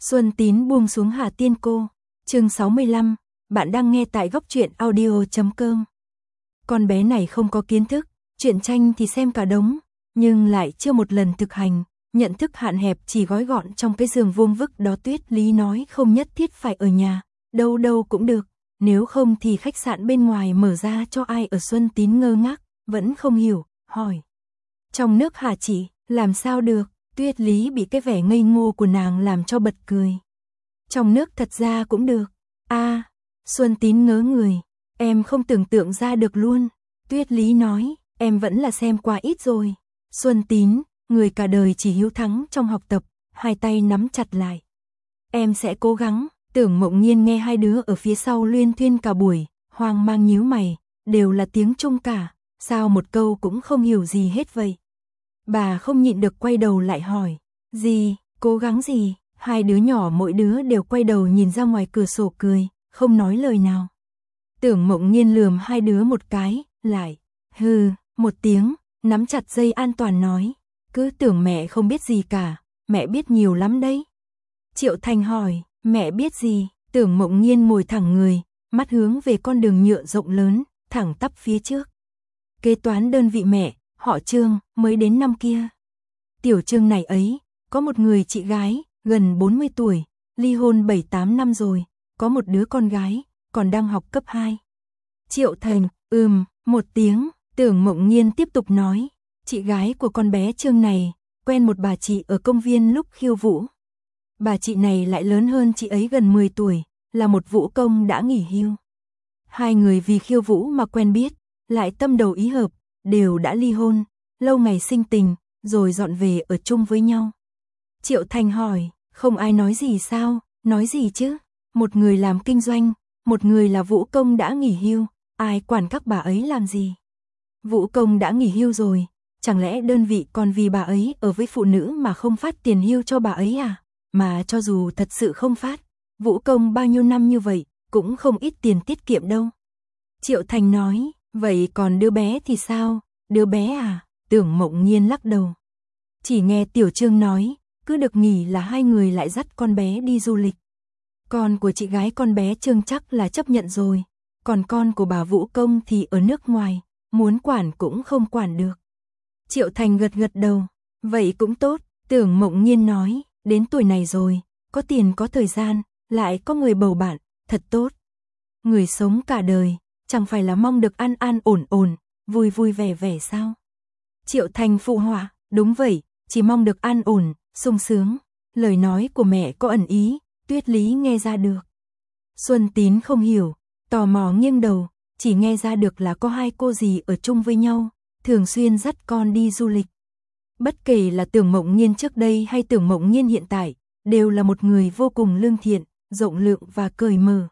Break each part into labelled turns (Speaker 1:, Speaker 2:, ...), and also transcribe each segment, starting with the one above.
Speaker 1: Xuân Tín buông xuống Hà Tiên Cô. Chương 65, bạn đang nghe tại góc truyện audio.com. Con bé này không có kiến thức, truyện tranh thì xem cả đống, nhưng lại chưa một lần thực hành, nhận thức hạn hẹp chỉ gói gọn trong cái giường vuông vức đó. Tuyết Lý nói không nhất thiết phải ở nhà, đâu đâu cũng được, nếu không thì khách sạn bên ngoài mở ra cho ai ở. Xuân Tín ngơ ngác, vẫn không hiểu, hỏi. Trong nước hả chị, làm sao được? Tuyết Lý bị cái vẻ ngây ngô của nàng làm cho bật cười. Trong nước thật ra cũng được. Xuân Tín ngớ người, em không tưởng tượng ra được luôn. Tuyết Lý nói, em vẫn là xem qua ít rồi. Xuân Tín, người cả đời chỉ hiếu thắng trong học tập, hai tay nắm chặt lại. Em sẽ cố gắng. Tưởng Mộng Nhiên nghe hai đứa ở phía sau luyên thuyên cả buổi, hoang mang nhíu mày, đều là tiếng Trung cả, sao một câu cũng không hiểu gì hết vậy? Bà không nhịn được quay đầu lại hỏi, gì, cố gắng gì? Hai đứa nhỏ mỗi đứa đều quay đầu nhìn ra ngoài cửa sổ cười, không nói lời nào. Tưởng Mộng Nhiên lườm hai đứa một cái, lại, hừ, một tiếng, nắm chặt dây an toàn nói, cứ tưởng mẹ không biết gì cả, mẹ biết nhiều lắm đấy. Triệu Thành hỏi, mẹ biết gì? Tưởng Mộng Nhiên ngồi thẳng người, mắt hướng về con đường nhựa rộng lớn, thẳng tắp phía trước. Kế toán đơn vị mẹ, họ Trương, mới đến năm kia. Tiểu Trương này ấy, có một người chị gái, gần 40 tuổi, ly hôn 7-8 năm rồi, có một đứa con gái, còn đang học cấp 2. Triệu Thành, một tiếng, Tưởng Mộng Nhiên tiếp tục nói, chị gái của con bé Trương này, quen một bà chị ở công viên lúc khiêu vũ. Bà chị này lại lớn hơn chị ấy gần 10 tuổi, là một vũ công đã nghỉ hưu. Hai người vì khiêu vũ mà quen biết, lại tâm đầu ý hợp, đều đã ly hôn, lâu ngày sinh tình, rồi dọn về ở chung với nhau. Triệu Thành hỏi, không ai nói gì sao? Nói gì chứ? Một người làm kinh doanh, một người là vũ công đã nghỉ hưu, ai quản các bà ấy làm gì? Vũ công đã nghỉ hưu rồi, chẳng lẽ đơn vị còn vì bà ấy ở với phụ nữ mà không phát tiền hưu cho bà ấy à? Mà cho dù thật sự không phát, vũ công bao nhiêu năm như vậy, cũng không ít tiền tiết kiệm đâu. Triệu Thành nói, vậy còn đứa bé thì sao? Đứa bé à? Tưởng Mộng Nhiên lắc đầu. Chỉ nghe Tiểu Trương nói, cứ được nghỉ là hai người lại dắt con bé đi du lịch. Con của chị gái con bé Trương chắc là chấp nhận rồi, còn con của bà vũ công thì ở nước ngoài, muốn quản cũng không quản được. Triệu Thành gật gật đầu, vậy cũng tốt. Tưởng Mộng Nhiên nói, đến tuổi này rồi, có tiền có thời gian, lại có người bầu bạn, thật tốt. Người sống cả đời, chẳng phải là mong được an an ổn ổn, vui vui vẻ vẻ sao? Triệu Thành phụ họa, đúng vậy, chỉ mong được an ổn, sung sướng. Lời nói của mẹ có ẩn ý, Tuyết Lý nghe ra được. Xuân Tín không hiểu, tò mò nghiêng đầu, chỉ nghe ra được là có hai cô dì ở chung với nhau, thường xuyên dắt con đi du lịch. Bất kể là Tưởng Mộng Nhiên trước đây hay Tưởng Mộng Nhiên hiện tại, đều là một người vô cùng lương thiện, rộng lượng và cởi mở.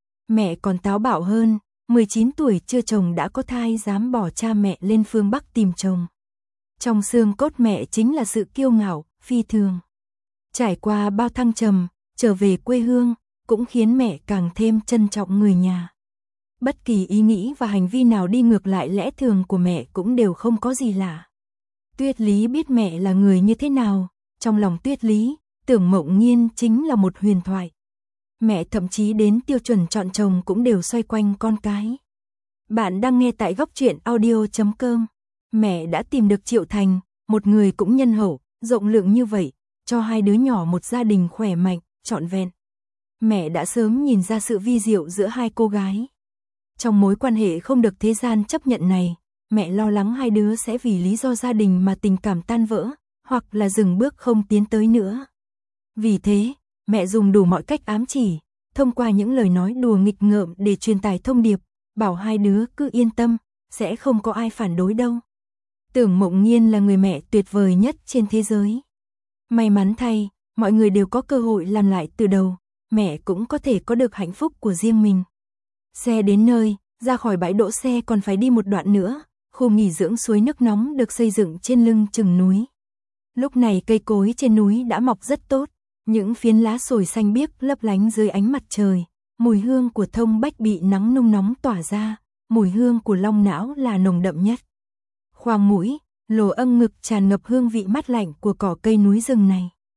Speaker 1: Mẹ còn táo bạo hơn, 19 tuổi chưa chồng đã có thai dám bỏ cha mẹ lên phương Bắc tìm chồng. Trong xương cốt mẹ chính là sự kiêu ngạo, phi thường. Trải qua bao thăng trầm, trở về quê hương, cũng khiến mẹ càng thêm trân trọng người nhà. Bất kỳ ý nghĩ và hành vi nào đi ngược lại lẽ thường của mẹ cũng đều không có gì lạ. Tuyết Lý biết mẹ là người như thế nào, trong lòng Tuyết Lý, Tưởng Mộng Nhiên chính là một huyền thoại. Mẹ thậm chí đến tiêu chuẩn chọn chồng cũng đều xoay quanh con cái. Bạn đang nghe tại góc truyện audio.com. Mẹ đã tìm được Triệu Thành, một người cũng nhân hậu, rộng lượng như vậy, cho hai đứa nhỏ một gia đình khỏe mạnh, trọn vẹn. Mẹ đã sớm nhìn ra sự vi diệu giữa hai cô gái. Trong mối quan hệ không được thế gian chấp nhận này, mẹ lo lắng hai đứa sẽ vì lý do gia đình mà tình cảm tan vỡ, hoặc là dừng bước không tiến tới nữa. Vì thế, mẹ dùng đủ mọi cách ám chỉ, thông qua những lời nói đùa nghịch ngợm để truyền tải thông điệp, bảo hai đứa cứ yên tâm, sẽ không có ai phản đối đâu. Tưởng Mộng Nhiên là người mẹ tuyệt vời nhất trên thế giới. May mắn thay, mọi người đều có cơ hội làm lại từ đầu, mẹ cũng có thể có được hạnh phúc của riêng mình. Xe đến nơi, ra khỏi bãi đỗ xe còn phải đi một đoạn nữa, khu nghỉ dưỡng suối nước nóng được xây dựng trên lưng chừng núi. Lúc này cây cối trên núi đã mọc rất tốt, những phiến lá sồi xanh biếc lấp lánh dưới ánh mặt trời, mùi hương của thông bách bị nắng nung nóng tỏa ra, mùi hương của long não là nồng đậm nhất. Khoang mũi, lồ âm ngực tràn ngập hương vị mát lạnh của cỏ cây núi rừng này.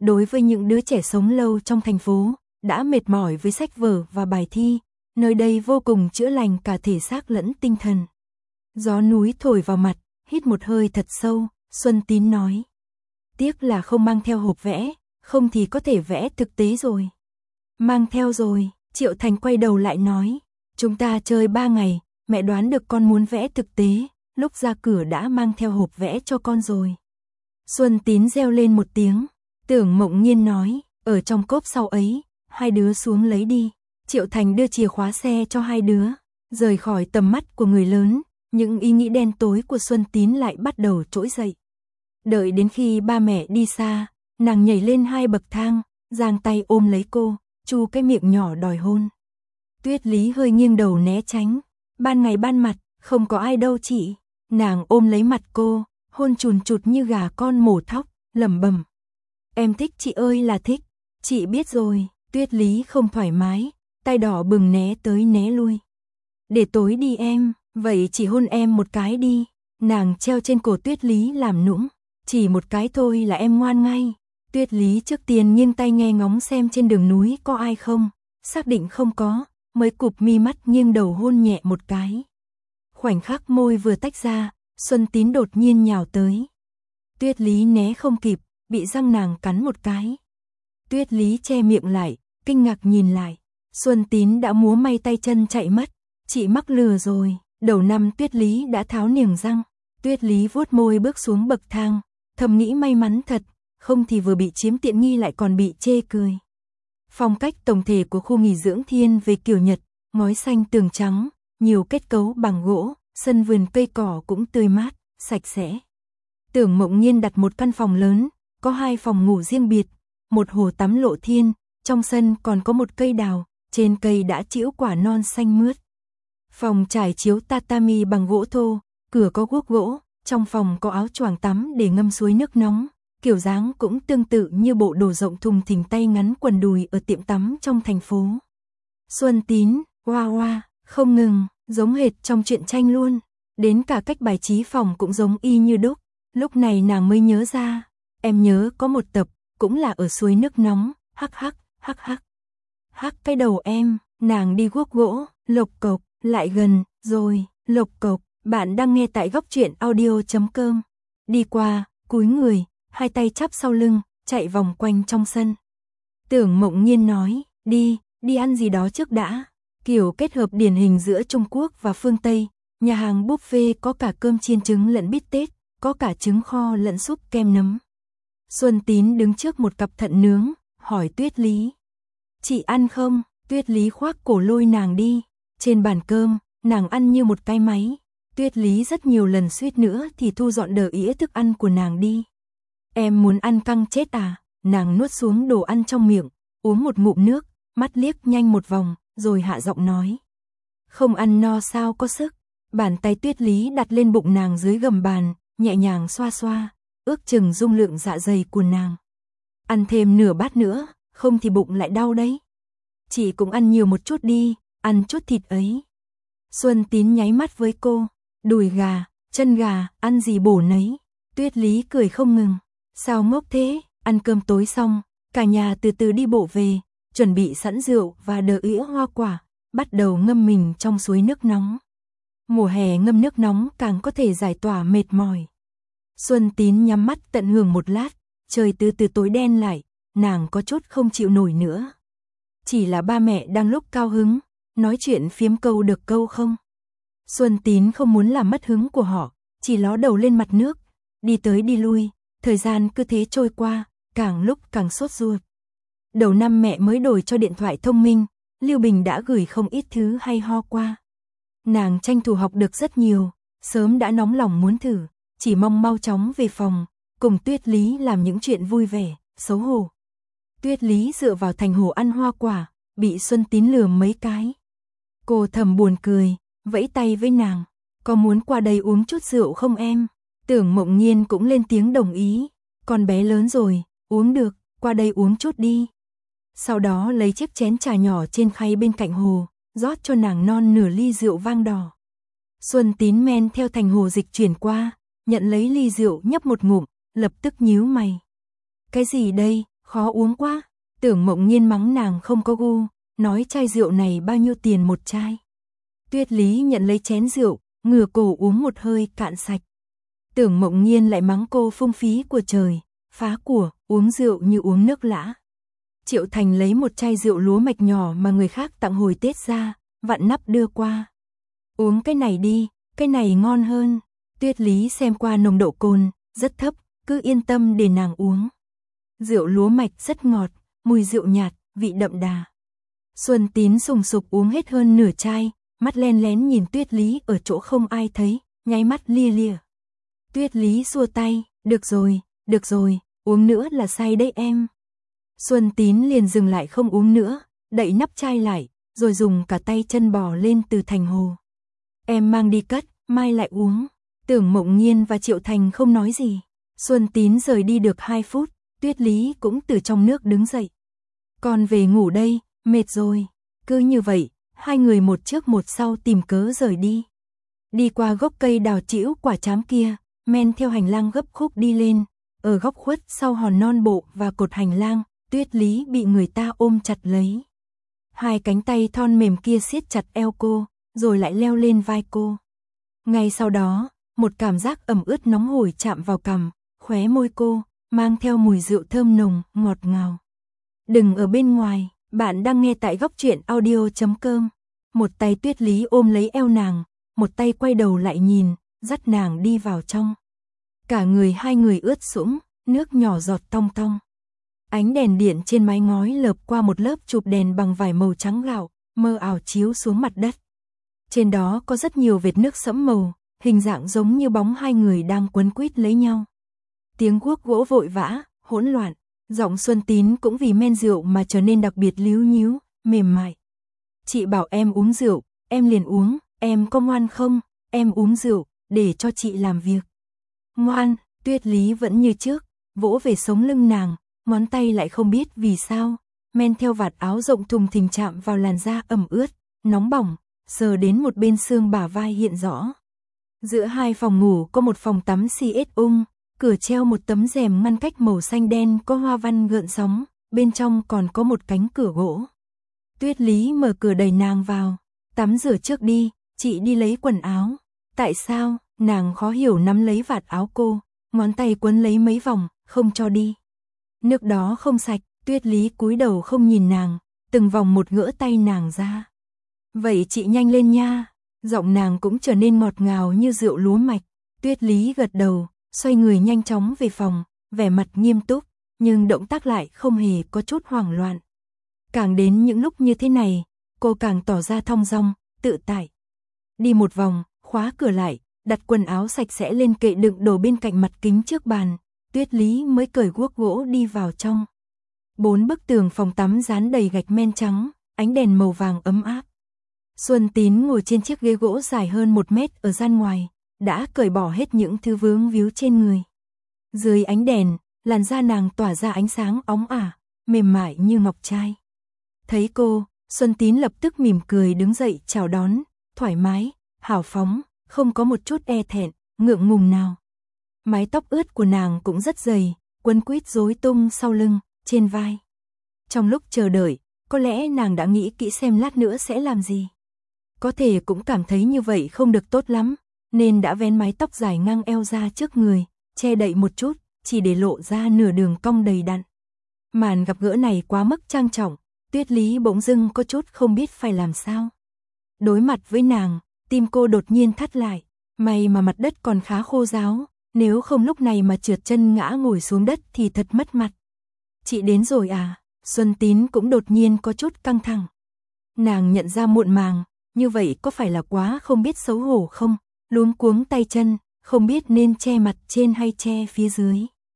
Speaker 1: Đối với những đứa trẻ sống lâu trong thành phố, đã mệt mỏi với sách vở và bài thi, nơi đây vô cùng chữa lành cả thể xác lẫn tinh thần. Gió núi thổi vào mặt, hít một hơi thật sâu, Xuân Tín nói. Tiếc là không mang theo hộp vẽ, không thì có thể vẽ thực tế rồi. Mang theo rồi, Triệu Thành quay đầu lại nói. Chúng ta chơi 3 ngày, mẹ đoán được con muốn vẽ thực tế, lúc ra cửa đã mang theo hộp vẽ cho con rồi. Xuân Tín reo lên một tiếng, Tưởng Mộng Nhiên nói, ở trong cốp sau ấy, hai đứa xuống lấy đi. Triệu Thành đưa chìa khóa xe cho hai đứa, rời khỏi tầm mắt của người lớn, những ý nghĩ đen tối của Xuân Tín lại bắt đầu trỗi dậy. Đợi đến khi ba mẹ đi xa, nàng nhảy lên 2 bậc thang, giang tay ôm lấy cô, chu cái miệng nhỏ đòi hôn. Tuyết Lý hơi nghiêng đầu né tránh, ban ngày ban mặt, không có ai đâu chị. Nàng ôm lấy mặt cô, hôn chùn chụt như gà con mổ thóc, lẩm bẩm. Em thích chị ơi là thích, chị biết rồi. Tuyết Lý không thoải mái, tay đỏ bừng né tới né lui. Để tối đi em, vậy chỉ hôn em một cái đi. Nàng treo trên cổ Tuyết Lý làm nũng, chỉ một cái thôi là em ngoan ngay. Tuyết Lý trước tiên nghiêng tay nghe ngóng xem trên đường núi có ai không, xác định không có, mới cụp mi mắt nghiêng đầu hôn nhẹ một cái. Khoảnh khắc môi vừa tách ra, Xuân Tín đột nhiên nhào tới. Tuyết Lý né không kịp, bị răng nàng cắn một cái. Tuyết Lý che miệng lại, kinh ngạc nhìn lại. Xuân Tín đã múa may tay chân chạy mất. Chị mắc lừa rồi. Đầu năm Tuyết Lý đã tháo niềng răng. Tuyết Lý vuốt môi bước xuống bậc thang, thầm nghĩ may mắn thật, không thì vừa bị chiếm tiện nghi lại còn bị chê cười. Phong cách tổng thể của khu nghỉ dưỡng thiên về kiểu Nhật, ngói xanh tường trắng, nhiều kết cấu bằng gỗ, sân vườn cây cỏ cũng tươi mát, sạch sẽ. Tưởng Mộng Nhiên đặt một căn phòng lớn, có 2 phòng ngủ riêng biệt, một hồ tắm lộ thiên, trong sân còn có một cây đào, trên cây đã trĩu quả non xanh mướt. Phòng trải chiếu tatami bằng gỗ thô, cửa có guốc gỗ, trong phòng có áo choàng tắm để ngâm suối nước nóng, kiểu dáng cũng tương tự như bộ đồ rộng thùng thình tay ngắn quần đùi ở tiệm tắm trong thành phố. Xuân Tín, wow, không ngừng, giống hệt trong truyện tranh luôn, đến cả cách bài trí phòng cũng giống y như đúc. Lúc này nàng mới nhớ ra, em nhớ có một tập, cũng là ở suối nước nóng, hắc. Hắc cái đầu em, nàng đi guốc gỗ, lộc cộc, lại gần, rồi, lộc cộc, bạn đang nghe tại góc truyện audio.com. Đi qua, cúi người, 2 tay chắp sau lưng, chạy vòng quanh trong sân. Tưởng Mộng Nhiên nói, đi ăn gì đó trước đã. Kiểu kết hợp điển hình giữa Trung Quốc và phương Tây, nhà hàng buffet có cả cơm chiên trứng lẫn bít tết, có cả trứng kho lẫn súp kem nấm. Xuân Tín đứng trước một cặp thận nướng, hỏi Tuyết Lý. Chị ăn không? Tuyết Lý khoác cổ lôi nàng đi. Trên bàn cơm, nàng ăn như một cái máy. Tuyết Lý rất nhiều lần suýt nữa thì thu dọn đờ ĩa thức ăn của nàng đi. Em muốn ăn căng chết à? Nàng nuốt xuống đồ ăn trong miệng, uống một ngụm nước, mắt liếc nhanh một vòng, rồi hạ giọng nói. Không ăn no sao có sức. Bàn tay Tuyết Lý đặt lên bụng nàng dưới gầm bàn, nhẹ nhàng xoa xoa, ước chừng dung lượng dạ dày của nàng. Ăn thêm nửa bát nữa, không thì bụng lại đau đấy. Chị cũng ăn nhiều một chút đi, ăn chút thịt ấy. Xuân Tín nháy mắt với cô, đùi gà, chân gà, ăn gì bổ nấy. Tuyết Lý cười không ngừng, sao ngốc thế, ăn cơm tối xong, cả nhà từ từ đi bộ về, chuẩn bị sẵn rượu và đờ ĩa hoa quả, bắt đầu ngâm mình trong suối nước nóng. Mùa hè ngâm nước nóng càng có thể giải tỏa mệt mỏi. Xuân Tín nhắm mắt tận hưởng một lát, trời từ từ tối đen lại, nàng có chút không chịu nổi nữa. Chỉ là ba mẹ đang lúc cao hứng, nói chuyện phiếm câu được câu không. Xuân Tín không muốn làm mất hứng của họ, chỉ ló đầu lên mặt nước, đi tới đi lui, thời gian cứ thế trôi qua, càng lúc càng sốt ruột. Đầu năm mẹ mới đổi cho điện thoại thông minh, Lưu Bình đã gửi không ít thứ hay ho qua. Nàng tranh thủ học được rất nhiều, sớm đã nóng lòng muốn thử, chỉ mong mau chóng về phòng, cùng Tuyết Lý làm những chuyện vui vẻ, xấu hổ. Tuyết Lý dựa vào thành hồ ăn hoa quả, bị Xuân Tín lừa mấy cái. Cô thầm buồn cười, vẫy tay với nàng, có muốn qua đây uống chút rượu không em? Tưởng Mộng Nhiên cũng lên tiếng đồng ý, con bé lớn rồi, uống được, qua đây uống chút đi. Sau đó lấy chiếc chén trà nhỏ trên khay bên cạnh hồ, rót cho nàng non nửa ly rượu vang đỏ. Xuân Tín men theo thành hồ dịch chuyển qua, nhận lấy ly rượu nhấp một ngụm, lập tức nhíu mày. Cái gì đây, khó uống quá. Tưởng Mộng Nhiên mắng nàng không có gu, nói chai rượu này bao nhiêu tiền một chai. Tuyết Lý nhận lấy chén rượu, ngửa cổ uống một hơi cạn sạch. Tưởng Mộng Nhiên lại mắng cô phung phí của trời, phá của, uống rượu như uống nước lã. Triệu Thành lấy một chai rượu lúa mạch nhỏ mà người khác tặng hồi Tết ra, vặn nắp đưa qua. Uống cái này đi, cái này ngon hơn. Tuyết Lý xem qua nồng độ cồn, rất thấp, cứ yên tâm để nàng uống. Rượu lúa mạch rất ngọt, mùi rượu nhạt, vị đậm đà. Xuân Tín sùng sục uống hết hơn nửa chai, mắt len lén nhìn Tuyết Lý ở chỗ không ai thấy, nháy mắt lia lịa. Tuyết Lý xua tay, được rồi, uống nữa là say đấy em. Xuân Tín liền dừng lại không uống nữa, đậy nắp chai lại, rồi dùng cả tay chân bò lên từ thành hồ. Em mang đi cất, mai lại uống. Tưởng Mộng Nhiên và Triệu Thành không nói gì. Xuân Tín rời đi được 2 phút, Tuyết Lý cũng từ trong nước đứng dậy. Con về ngủ đây, mệt rồi. Cứ như vậy, hai người một trước một sau tìm cớ rời đi. Đi qua gốc cây đào trĩu quả trám kia, men theo hành lang gấp khúc đi lên. Ở góc khuất sau hòn non bộ và cột hành lang, Tuyết Lý bị người ta ôm chặt lấy. Hai cánh tay thon mềm kia siết chặt eo cô, rồi lại leo lên vai cô. Ngay sau đó, một cảm giác ẩm ướt nóng hổi chạm vào cằm, khóe môi cô, mang theo mùi rượu thơm nồng, ngọt ngào. Đừng ở bên ngoài, bạn đang nghe tại góc truyện audio.com. Một tay Tuyết Lý ôm lấy eo nàng, một tay quay đầu lại nhìn, dắt nàng đi vào trong. Cả người hai người ướt sũng, nước nhỏ giọt tong tong. Ánh đèn điện trên mái ngói lợp qua một lớp chụp đèn bằng vải màu trắng gạo, mơ ảo chiếu xuống mặt đất. Trên đó có rất nhiều vệt nước sẫm màu, hình dạng giống như bóng hai người đang quấn quýt lấy nhau. Tiếng guốc gỗ vội vã, hỗn loạn, giọng Xuân Tín cũng vì men rượu mà trở nên đặc biệt líu nhíu, mềm mại. Chị bảo em uống rượu, em liền uống, em có ngoan không? Em uống rượu, để cho chị làm việc. Ngoan, Tuyết Lý vẫn như trước, vỗ về sống lưng nàng, ngón tay lại không biết vì sao, men theo vạt áo rộng thùng thình chạm vào làn da ẩm ướt, nóng bỏng, sờ đến một bên xương bả vai hiện rõ. Giữa hai phòng ngủ có một phòng tắm xiết cửa treo một tấm rèm ngăn cách màu xanh đen có hoa văn gợn sóng, bên trong còn có một cánh cửa gỗ. Tuyết Lý mở cửa đẩy nàng vào, tắm rửa trước đi, chị đi lấy quần áo. Tại sao? Nàng khó hiểu nắm lấy vạt áo cô, ngón tay quấn lấy mấy vòng, không cho đi. Nước đó không sạch, Tuyết Lý cúi đầu không nhìn nàng, từng vòng một gỡ tay nàng ra. Vậy chị nhanh lên nha, giọng nàng cũng trở nên ngọt ngào như rượu lúa mạch. Tuyết Lý gật đầu, xoay người nhanh chóng về phòng, vẻ mặt nghiêm túc, nhưng động tác lại không hề có chút hoảng loạn. Càng đến những lúc như thế này, cô càng tỏ ra thong dong, tự tại. Đi một vòng, khóa cửa lại, đặt quần áo sạch sẽ lên kệ đựng đồ bên cạnh mặt kính trước bàn, Tuyết Lý mới cởi guốc gỗ đi vào trong. 4 bức tường phòng tắm dán đầy gạch men trắng, ánh đèn màu vàng ấm áp. Xuân Tín ngồi trên chiếc ghế gỗ dài hơn 1 mét ở gian ngoài, đã cởi bỏ hết những thứ vướng víu trên người. Dưới ánh đèn, làn da nàng tỏa ra ánh sáng óng ả, mềm mại như ngọc trai. Thấy cô, Xuân Tín lập tức mỉm cười đứng dậy chào đón, thoải mái, hào phóng, không có một chút e thẹn, ngượng ngùng nào. Mái tóc ướt của nàng cũng rất dày, quấn quýt rối tung sau lưng, trên vai. Trong lúc chờ đợi, có lẽ nàng đã nghĩ kỹ xem lát nữa sẽ làm gì. Có thể cũng cảm thấy như vậy không được tốt lắm, nên đã vén mái tóc dài ngang eo ra trước người, che đậy một chút, chỉ để lộ ra nửa đường cong đầy đặn. Màn gặp gỡ này quá mức trang trọng, Tuyết Lý bỗng dưng có chút không biết phải làm sao. Đối mặt với nàng, tim cô đột nhiên thắt lại, may mà mặt đất còn khá khô ráo, nếu không lúc này mà trượt chân ngã ngồi xuống đất thì thật mất mặt. Chị đến rồi à? Xuân Tín cũng đột nhiên có chút căng thẳng. Nàng nhận ra muộn màng, như vậy có phải là quá không biết xấu hổ không? Luống cuống tay chân, không biết nên che mặt trên hay che phía dưới.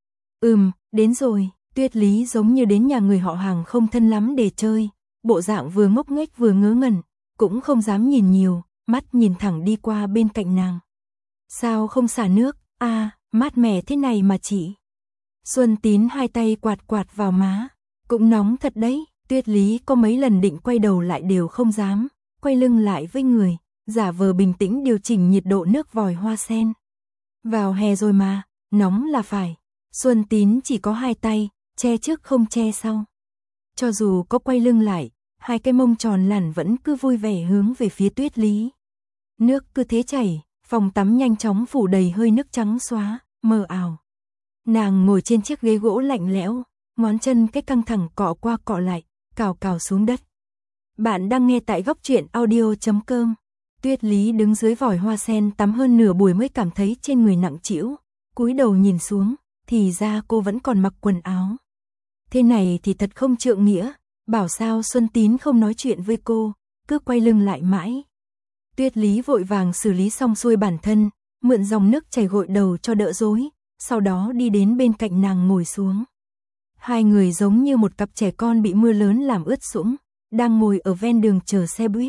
Speaker 1: Đến rồi. Tuyết Lý giống như đến nhà người họ hàng không thân lắm để chơi, bộ dạng vừa ngốc nghếch vừa ngớ ngẩn, cũng không dám nhìn nhiều, mắt nhìn thẳng đi qua bên cạnh nàng. Sao không xả nước? Mát mẻ thế này mà chị. Xuân Tín hai tay quạt quạt vào má, cũng nóng thật đấy. Tuyết Lý có mấy lần định quay đầu lại đều không dám, quay lưng lại với người, giả vờ bình tĩnh điều chỉnh nhiệt độ nước vòi hoa sen. Vào hè rồi mà, nóng là phải. Xuân Tín chỉ có 2 tay, che trước không che sau. Cho dù có quay lưng lại, hai cái mông tròn lẳn vẫn cứ vui vẻ hướng về phía Tuyết Lý. Nước cứ thế chảy, phòng tắm nhanh chóng phủ đầy hơi nước trắng xóa, mờ ảo. Nàng ngồi trên chiếc ghế gỗ lạnh lẽo, ngón chân cái căng thẳng cọ qua cọ lại, cào cào xuống đất. Bạn đang nghe tại góc truyện audio.com. Tuyết Lý đứng dưới vòi hoa sen tắm hơn nửa buổi mới cảm thấy trên người nặng trĩu, cúi đầu nhìn xuống, thì ra cô vẫn còn mặc quần áo. Thế này thì thật không trượng nghĩa, bảo sao Xuân Tín không nói chuyện với cô, cứ quay lưng lại mãi. Tuyết Lý vội vàng xử lý xong xuôi bản thân, mượn dòng nước chảy gội đầu cho đỡ rối, sau đó đi đến bên cạnh nàng ngồi xuống. Hai người giống như một cặp trẻ con bị mưa lớn làm ướt sũng, đang ngồi ở ven đường chờ xe buýt.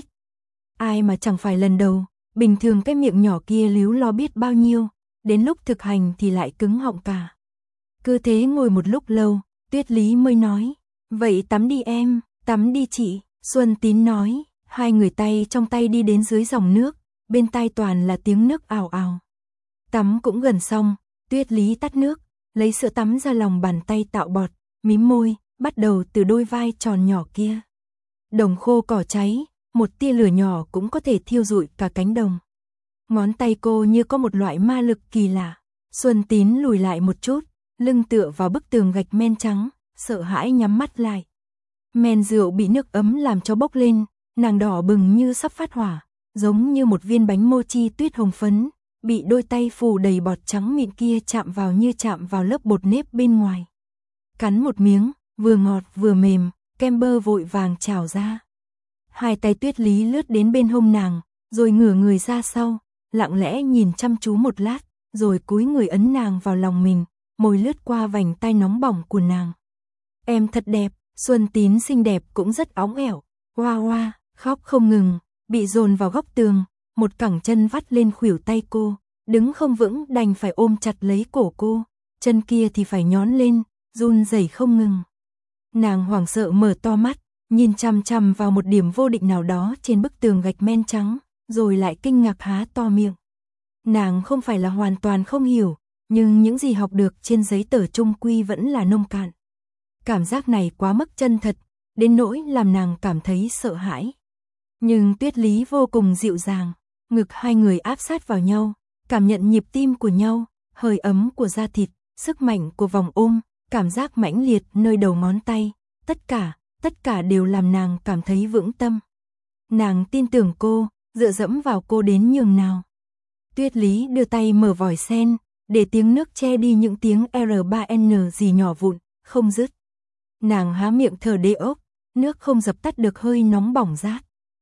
Speaker 1: Ai mà chẳng phải lần đầu, bình thường cái miệng nhỏ kia líu lo biết bao nhiêu, đến lúc thực hành thì lại cứng họng cả. Cứ thế ngồi một lúc lâu, Tuyết Lý mới nói, vậy tắm đi em, tắm đi chị. Xuân Tín nói, hai người tay trong tay đi đến dưới dòng nước, bên tai toàn là tiếng nước ào ào. Tắm cũng gần xong, Tuyết Lý tắt nước, lấy sữa tắm ra lòng bàn tay tạo bọt, mím môi, bắt đầu từ đôi vai tròn nhỏ kia. Đồng khô cỏ cháy, một tia lửa nhỏ cũng có thể thiêu rụi cả cánh đồng. Ngón tay cô như có một loại ma lực kỳ lạ. Xuân Tín lùi lại một chút, lưng tựa vào bức tường gạch men trắng, sợ hãi nhắm mắt lại. Men rượu bị nước ấm làm cho bốc lên, nàng đỏ bừng như sắp phát hỏa, giống như một viên bánh mochi tuyết hồng phấn, bị đôi tay phủ đầy bọt trắng mịn kia chạm vào như chạm vào lớp bột nếp bên ngoài. Cắn một miếng, vừa ngọt vừa mềm, kem bơ vội vàng trào ra. Hai tay Tuyết Lý lướt đến bên hông nàng, rồi ngửa người ra sau, lặng lẽ nhìn chăm chú một lát, rồi cúi người ấn nàng vào lòng mình, môi lướt qua vành tai nóng bỏng của nàng. Em thật đẹp, Xuân Tín xinh đẹp cũng rất óng ẻo, hoa hoa, khóc không ngừng, bị dồn vào góc tường, một cẳng chân vắt lên khuỷu tay cô, đứng không vững đành phải ôm chặt lấy cổ cô, chân kia thì phải nhón lên, run rẩy không ngừng. Nàng hoảng sợ mở to mắt, nhìn chằm chằm vào một điểm vô định nào đó trên bức tường gạch men trắng, rồi lại kinh ngạc há to miệng. Nàng không phải là hoàn toàn không hiểu, nhưng những gì học được trên giấy tờ chung quy vẫn là nông cạn. Cảm giác này quá mức chân thật, đến nỗi làm nàng cảm thấy sợ hãi. Nhưng Tuyết Lý vô cùng dịu dàng, ngực hai người áp sát vào nhau, cảm nhận nhịp tim của nhau, hơi ấm của da thịt, sức mạnh của vòng ôm, cảm giác mãnh liệt nơi đầu ngón tay, tất cả đều làm nàng cảm thấy vững tâm. Nàng tin tưởng cô, dựa dẫm vào cô đến nhường nào. Tuyết Lý đưa tay mở vòi sen, để tiếng nước che đi những tiếng R3N gì nhỏ vụn, không dứt. Nàng há miệng thở đê ốc, nước không dập tắt được hơi nóng bỏng rát.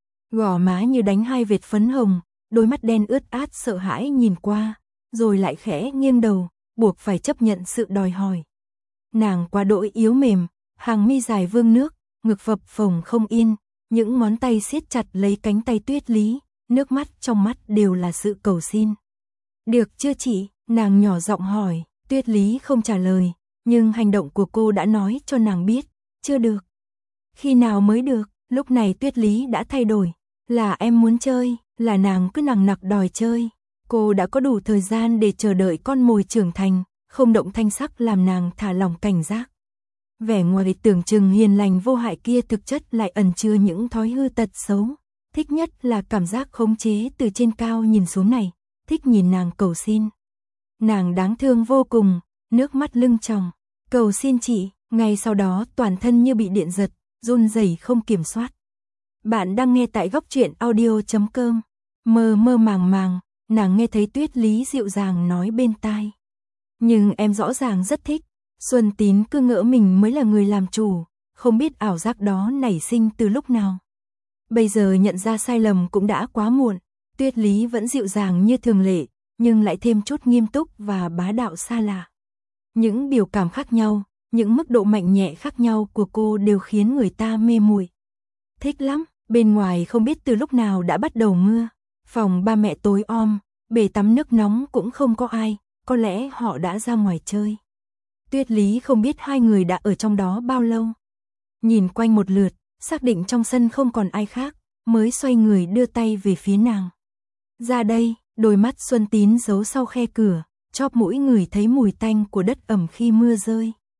Speaker 1: Gò má như đánh hai vệt phấn hồng, đôi mắt đen ướt át sợ hãi nhìn qua, rồi lại khẽ nghiêng đầu, buộc phải chấp nhận sự đòi hỏi. Nàng quá đỗi yếu mềm, hàng mi dài vương nước, ngực phập phồng không yên, những ngón tay siết chặt lấy cánh tay Tuyết Lý, nước mắt trong mắt đều là sự cầu xin. Được chưa chị? Nàng nhỏ giọng hỏi, Tuyết Lý không trả lời, nhưng hành động của cô đã nói cho nàng biết, chưa được. Khi nào mới được? Lúc này Tuyết Lý đã thay đổi, là em muốn chơi, là nàng cứ nằng nặc đòi chơi. Cô đã có đủ thời gian để chờ đợi con mồi trưởng thành, không động thanh sắc làm nàng thả lỏng cảnh giác. Vẻ ngoài tưởng chừng hiền lành vô hại kia thực chất lại ẩn chứa những thói hư tật xấu. Thích nhất là cảm giác khống chế từ trên cao nhìn xuống này, thích nhìn nàng cầu xin. Nàng đáng thương vô cùng, nước mắt lưng tròng, cầu xin chị, ngay sau đó toàn thân như bị điện giật, run rẩy không kiểm soát. Bạn đang nghe tại góc truyện audio.com. Mơ mơ màng màng, nàng nghe thấy Tuyết Lý dịu dàng nói bên tai. Nhưng em rõ ràng rất thích. Xuân Tín cứ ngỡ mình mới là người làm chủ, không biết ảo giác đó nảy sinh từ lúc nào. Bây giờ nhận ra sai lầm cũng đã quá muộn, Tuyết Lý vẫn dịu dàng như thường lệ, nhưng lại thêm chút nghiêm túc và bá đạo xa lạ. Những biểu cảm khác nhau, những mức độ mạnh nhẹ khác nhau của cô đều khiến người ta mê muội. Thích lắm, bên ngoài không biết từ lúc nào đã bắt đầu mưa, phòng ba mẹ tối om, bể tắm nước nóng cũng không có ai, có lẽ họ đã ra ngoài chơi. Tuyết Lý không biết hai người đã ở trong đó bao lâu. Nhìn quanh một lượt, xác định trong sân không còn ai khác, mới xoay người đưa tay về phía nàng. Ra đây, đôi mắt Xuân Tín giấu sau khe cửa, chóp mũi người thấy mùi tanh của đất ẩm khi mưa rơi.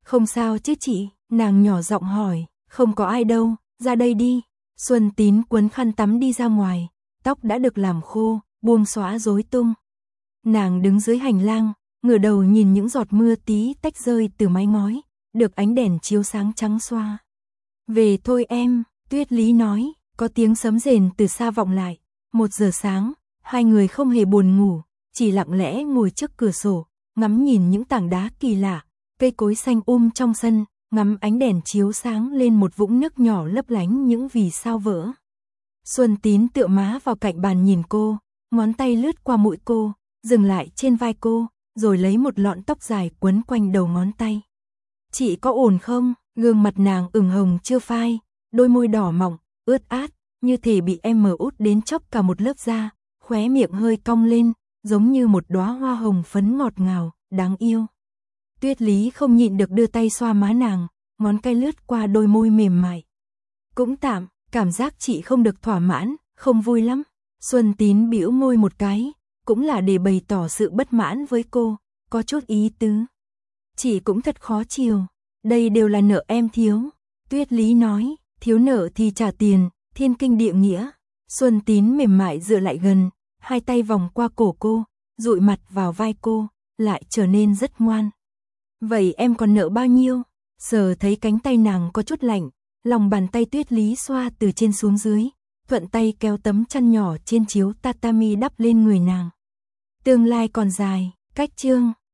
Speaker 1: Không sao chứ chị, nàng nhỏ giọng hỏi, không có ai đâu, ra đây đi. Xuân Tín cuốn khăn tắm đi ra ngoài, tóc đã được làm khô, buông xõa rối tung. Nàng đứng dưới hành lang, ngửa đầu nhìn những giọt mưa tí tách rơi từ mái ngói, được ánh đèn chiếu sáng trắng xoa. Về thôi em, Tuyết Lý nói, có tiếng sấm rền từ xa vọng lại. 1 giờ sáng, hai người không hề buồn ngủ, chỉ lặng lẽ ngồi trước cửa sổ, ngắm nhìn những tảng đá kỳ lạ, cây cối xanh trong sân, ngắm ánh đèn chiếu sáng lên một vũng nước nhỏ lấp lánh những vì sao vỡ. Xuân Tín tựa má vào cạnh bàn nhìn cô, ngón tay lướt qua mũi cô, dừng lại trên vai cô, rồi lấy một lọn tóc dài quấn quanh đầu ngón tay. Chị có ổn không? Gương mặt nàng ửng hồng chưa phai, đôi môi đỏ mọng, ướt át, như thể bị em mờ út đến chóc cả một lớp da, khóe miệng hơi cong lên, giống như một đóa hoa hồng phấn ngọt ngào, đáng yêu. Tuyết Lý không nhịn được đưa tay xoa má nàng, ngón tay lướt qua đôi môi mềm mại. Cũng tạm, cảm giác chị không được thỏa mãn, không vui lắm. Xuân Tín bĩu môi một cái, cũng là để bày tỏ sự bất mãn với cô, có chút ý tứ. Chị cũng thật khó chiều, đây đều là nợ em thiếu. Tuyết Lý nói, thiếu nợ thì trả tiền, thiên kinh địa nghĩa. Xuân Tín mềm mại dựa lại gần, hai tay vòng qua cổ cô, dụi mặt vào vai cô, lại trở nên rất ngoan. Vậy em còn nợ bao nhiêu? Sờ thấy cánh tay nàng có chút lạnh, lòng bàn tay Tuyết Lý xoa từ trên xuống dưới, thuận tay kéo tấm chăn nhỏ trên chiếu tatami đắp lên người nàng. Tương lai còn dài, cách chương